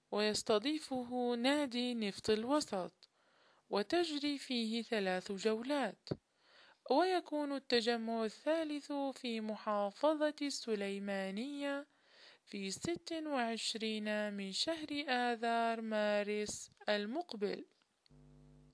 ويستضيفه نادي نفط الوسط، وتجري فيه 3 جولات. ويكون التجمع الثالث في محافظة السليمانية في 26 من شهر آذار مارس المقبل.